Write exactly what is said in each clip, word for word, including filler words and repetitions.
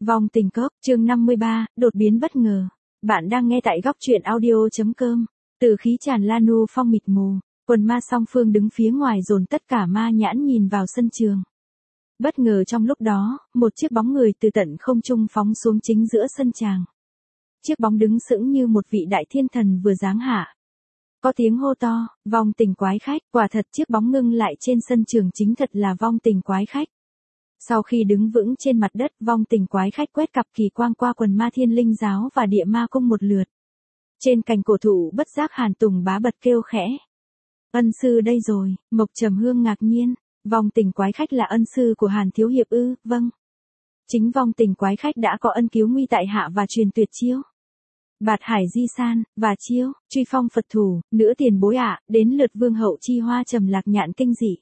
Vong tình cốc, chương năm mươi ba, đột biến bất ngờ. Bạn đang nghe tại góc truyện audio.com. Từ khí tràn lan nu phong mịt mù, quần ma song phương đứng phía ngoài dồn tất cả ma nhãn nhìn vào sân trường. Bất ngờ trong lúc đó, một chiếc bóng người từ tận không trung phóng xuống chính giữa sân tràng. Chiếc bóng đứng sững như một vị đại thiên thần vừa giáng hạ. Có tiếng hô to, vong tình quái khách, quả thật chiếc bóng ngưng lại trên sân trường chính thật là vong tình quái khách. Sau khi đứng vững trên mặt đất, vong tình quái khách quét cặp kỳ quang qua quần ma thiên linh giáo và địa ma cung một lượt. Trên cành cổ thụ bất giác Hàn Tùng Bá bật kêu khẽ. Ân sư đây rồi, Mộc Trầm Hương ngạc nhiên, vong tình quái khách là ân sư của Hàn Thiếu Hiệp ư? Vâng. Chính vong tình quái khách đã có ân cứu nguy tại hạ và truyền tuyệt chiêu. Bạt hải di san, và chiêu, truy phong Phật thủ, nữa tiền bối ạ, đến lượt vương hậu chi hoa trầm lạc nhạn kinh dị.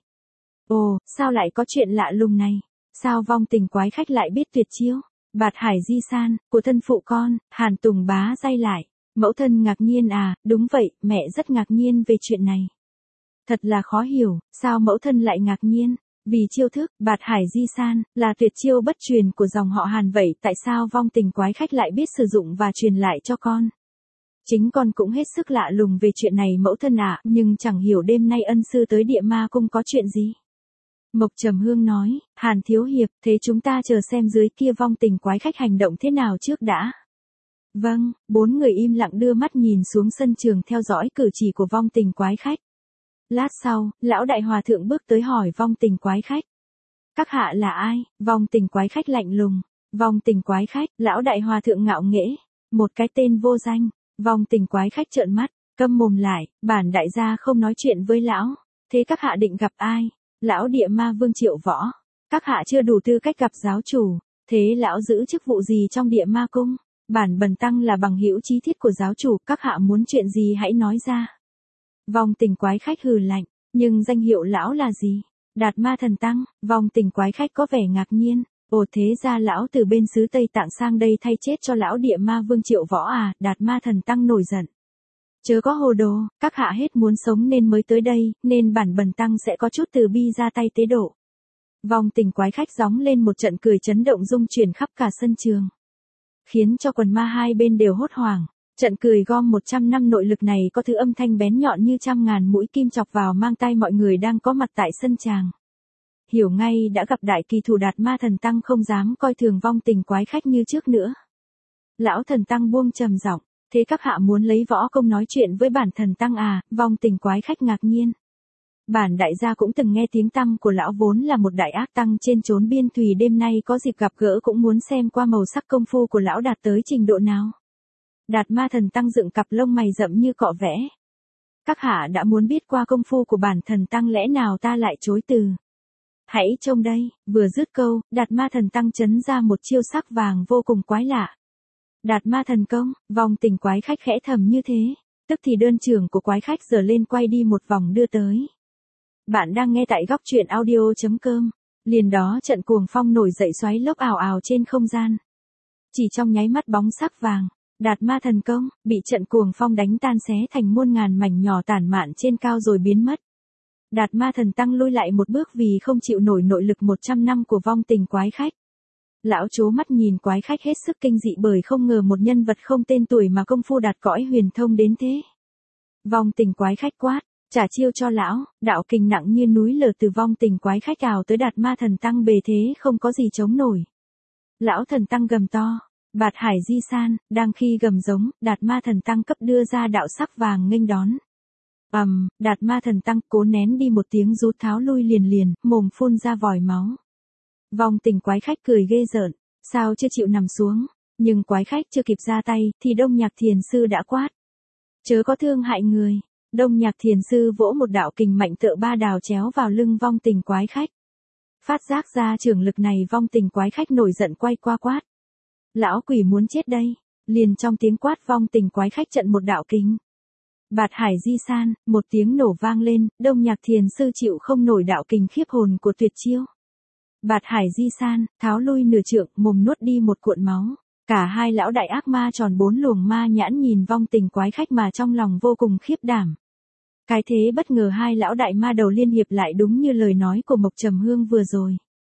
Ồ, sao lại có chuyện lạ lùng này? Sao vong tình quái khách lại biết tuyệt chiêu? Bạt hải di san, của thân phụ con, Hàn Tùng Bá day lại. Mẫu thân ngạc nhiên à, đúng vậy, mẹ rất ngạc nhiên về chuyện này. Thật là khó hiểu, sao mẫu thân lại ngạc nhiên? Vì chiêu thức, bạt hải di san, là tuyệt chiêu bất truyền của dòng họ Hàn vậy tại sao vong tình quái khách lại biết sử dụng và truyền lại cho con? Chính con cũng hết sức lạ lùng về chuyện này mẫu thân ạ, nhưng chẳng hiểu đêm nay ân sư tới địa ma cung có chuyện gì. Mộc Trầm Hương nói, Hàn Thiếu Hiệp, thế chúng ta chờ xem dưới kia vong tình quái khách hành động thế nào trước đã. Vâng, bốn người im lặng đưa mắt nhìn xuống sân trường theo dõi cử chỉ của vong tình quái khách. Lát sau, lão đại hòa thượng bước tới hỏi vong tình quái khách. Các hạ là ai? Vong tình quái khách lạnh lùng. Vong tình quái khách, lão đại hòa thượng ngạo nghễ. Một cái tên vô danh. Vong tình quái khách trợn mắt, câm mồm lại, bản đại gia không nói chuyện với lão. Thế các hạ định gặp ai? Lão địa ma vương Triệu Võ. Các hạ chưa đủ tư cách gặp giáo chủ. Thế lão giữ chức vụ gì trong địa ma cung? Bản bần tăng là bằng hữu chí thiết của giáo chủ, các hạ muốn chuyện gì hãy nói ra. Vong tình quái khách hừ lạnh, nhưng danh hiệu lão là gì? Đạt ma thần tăng. Vong tình quái khách có vẻ ngạc nhiên. Ồ thế ra lão từ bên xứ Tây Tạng sang đây thay chết cho lão địa ma vương Triệu Võ à? Đạt ma thần tăng nổi giận. Chớ có hồ đồ, các hạ hết muốn sống nên mới tới đây, nên bản bần tăng sẽ có chút từ bi ra tay tế độ. Vong tình quái khách gióng lên một trận cười chấn động rung chuyển khắp cả sân trường. Khiến cho quần ma hai bên đều hốt hoảng. Trận cười gom một trăm năm nội lực này có thứ âm thanh bén nhọn như trăm ngàn mũi kim chọc vào mang tai mọi người đang có mặt tại sân tràng. Hiểu ngay đã gặp đại kỳ thủ Đạt ma thần tăng không dám coi thường vong tình quái khách như trước nữa. Lão thần tăng buông trầm giọng, thế các hạ muốn lấy võ công nói chuyện với bản thần tăng à? Vong tình quái khách ngạc nhiên. Bản đại gia cũng từng nghe tiếng tăm của lão vốn là một đại ác tăng trên chốn biên thùy, đêm nay có dịp gặp gỡ cũng muốn xem qua màu sắc công phu của lão đạt tới trình độ nào. Đạt ma thần tăng dựng cặp lông mày rậm như cọ vẽ. Các hạ đã muốn biết qua công phu của bản thần tăng lẽ nào ta lại chối từ. Hãy trông đây, vừa dứt câu, Đạt ma thần tăng chấn ra một chiêu sắc vàng vô cùng quái lạ. Đạt ma thần công, vong tình quái khách khẽ thầm như thế, tức thì đơn trưởng của quái khách giở lên quay đi một vòng đưa tới. Bạn đang nghe tại góc truyện audio.com. Liền đó trận cuồng phong nổi dậy xoáy lốc ảo ảo trên không gian. Chỉ trong nháy mắt bóng sắc vàng, Đạt ma thần công, bị trận cuồng phong đánh tan xé thành muôn ngàn mảnh nhỏ tản mạn trên cao rồi biến mất. Đạt ma thần tăng lui lại một bước vì không chịu nổi nội lực một trăm năm của vong tình quái khách. Lão chố mắt nhìn quái khách hết sức kinh dị bởi không ngờ một nhân vật không tên tuổi mà công phu đạt cõi huyền thông đến thế. Vong tình quái khách quát, trả chiêu cho lão, đạo kình nặng như núi lở từ vong tình quái khách ào tới Đạt ma thần tăng bề thế không có gì chống nổi. Lão thần tăng gầm to, bạt hải di san, đang khi gầm giống, Đạt ma thần tăng cấp đưa ra đạo sắc vàng nghênh đón. ầm, um, Đạt ma thần tăng cố nén đi một tiếng rú tháo lui liền liền, mồm phun ra vòi máu. Vong tình quái khách cười ghê rợn, sao chưa chịu nằm xuống, nhưng quái khách chưa kịp ra tay, thì Đông Nhạc Thiền Sư đã quát. Chớ có thương hại người. Đông Nhạc Thiền Sư vỗ một đạo kình mạnh tựa ba đào chéo vào lưng vong tình quái khách. Phát giác ra trường lực này vong tình quái khách nổi giận quay qua quát. Lão quỷ muốn chết đây, liền trong tiếng quát vong tình quái khách trận một đạo kình. Bạt hải di san, một tiếng nổ vang lên, Đông Nhạc Thiền Sư chịu không nổi đạo kình khiếp hồn của tuyệt chiêu. Bạt hải di san, tháo lui nửa trượng, mồm nuốt đi một cuộn máu. Cả hai lão đại ác ma tròn bốn luồng ma nhãn nhìn vong tình quái khách mà trong lòng vô cùng khiếp đảm. Cái thế bất ngờ hai lão đại ma đầu liên hiệp lại đúng như lời nói của Mộc Trầm Hương vừa rồi.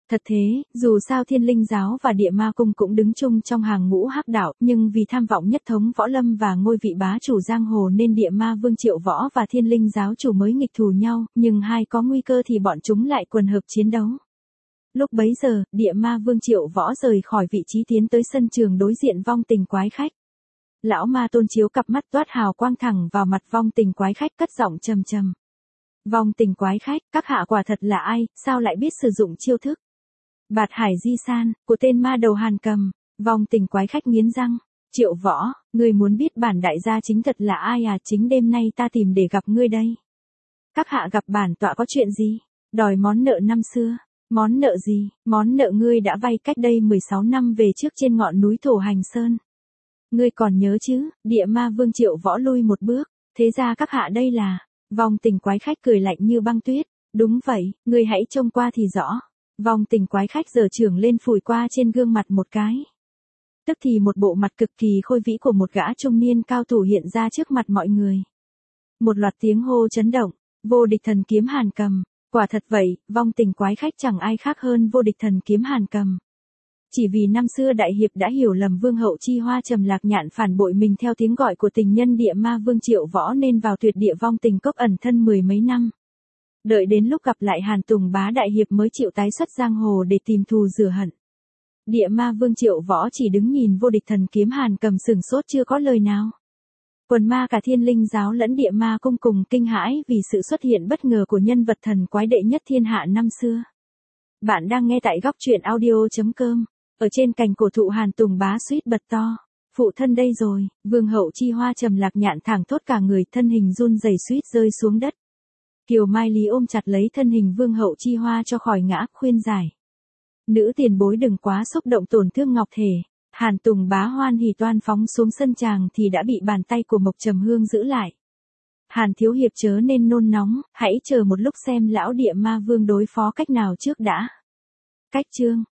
Thật thế, dù sao Thiên Linh giáo và Địa Ma cung cũng đứng chung trong hàng ngũ hắc đạo, nhưng vì tham vọng nhất thống võ lâm và ngôi vị bá chủ giang hồ nên Địa Ma Vương Triệu Võ và Thiên Linh giáo chủ mới nghịch thù nhau, nhưng hai có nguy cơ thì bọn chúng lại quần hợp chiến đấu. Lúc bấy giờ, Địa Ma Vương Triệu Võ rời khỏi vị trí tiến tới sân trường đối diện vong tình quái khách. Lão ma tôn chiếu cặp mắt toát hào quang thẳng vào mặt vong tình quái khách cất giọng trầm trầm. Vong tình quái khách, các hạ quả thật là ai, sao lại biết sử dụng chiêu thức? Bạt Hải Di San, của tên ma đầu Hàn Cầm. Vong tình quái khách nghiến răng. Triệu Võ, ngươi muốn biết bản đại gia chính thật là ai à? Chính đêm nay ta tìm để gặp ngươi đây. Các hạ gặp bản tọa có chuyện gì? Đòi món nợ năm xưa. Món nợ gì? Món nợ ngươi đã vay cách đây mười sáu năm về trước trên ngọn núi Thổ Hành Sơn. Ngươi còn nhớ chứ? Địa Ma Vương Triệu Võ lui một bước. Thế ra các hạ đây là... Vong tình quái khách cười lạnh như băng tuyết. Đúng vậy, ngươi hãy trông qua thì rõ. Vong tình quái khách giở trưởng lên phủi qua trên gương mặt một cái. Tức thì một bộ mặt cực kỳ khôi vĩ của một gã trung niên cao thủ hiện ra trước mặt mọi người. Một loạt tiếng hô chấn động, vô địch thần kiếm Hàn Cầm. Quả thật vậy, vong tình quái khách chẳng ai khác hơn vô địch thần kiếm Hàn Cầm. Chỉ vì năm xưa đại hiệp đã hiểu lầm Vương hậu Chi Hoa Trầm Lạc Nhạn phản bội mình theo tiếng gọi của tình nhân Địa Ma Vương Triệu Võ nên vào tuyệt địa vong tình cốc ẩn thân mười mấy năm. Đợi đến lúc gặp lại Hàn Tùng Bá đại hiệp mới chịu tái xuất giang hồ để tìm thù rửa hận. Địa Ma Vương Triệu Võ chỉ đứng nhìn vô địch thần kiếm Hàn Cầm sừng sốt chưa có lời nào. Quần ma cả Thiên Linh giáo lẫn Địa Ma cung cùng kinh hãi vì sự xuất hiện bất ngờ của nhân vật thần quái đệ nhất thiên hạ năm xưa. Bạn đang nghe tại góc truyện audio chấm com. Ở trên cành cổ thụ Hàn Tùng Bá suýt bật to. Phụ thân đây rồi. Vương hậu Chi Hoa Trầm Lạc Nhạn thẳng thốt cả người, thân hình run rẩy suýt rơi xuống đất. Kiều Mai Lý ôm chặt lấy thân hình Vương hậu Chi Hoa cho khỏi ngã, khuyên giải. Nữ tiền bối đừng quá xúc động tổn thương ngọc thể. Hàn Tùng Bá hoan hỉ toan phóng xuống sân tràng thì đã bị bàn tay của Mộc Trầm Hương giữ lại. Hàn thiếu hiệp chớ nên nôn nóng, hãy chờ một lúc xem lão Địa Ma Vương đối phó cách nào trước đã. Cách chương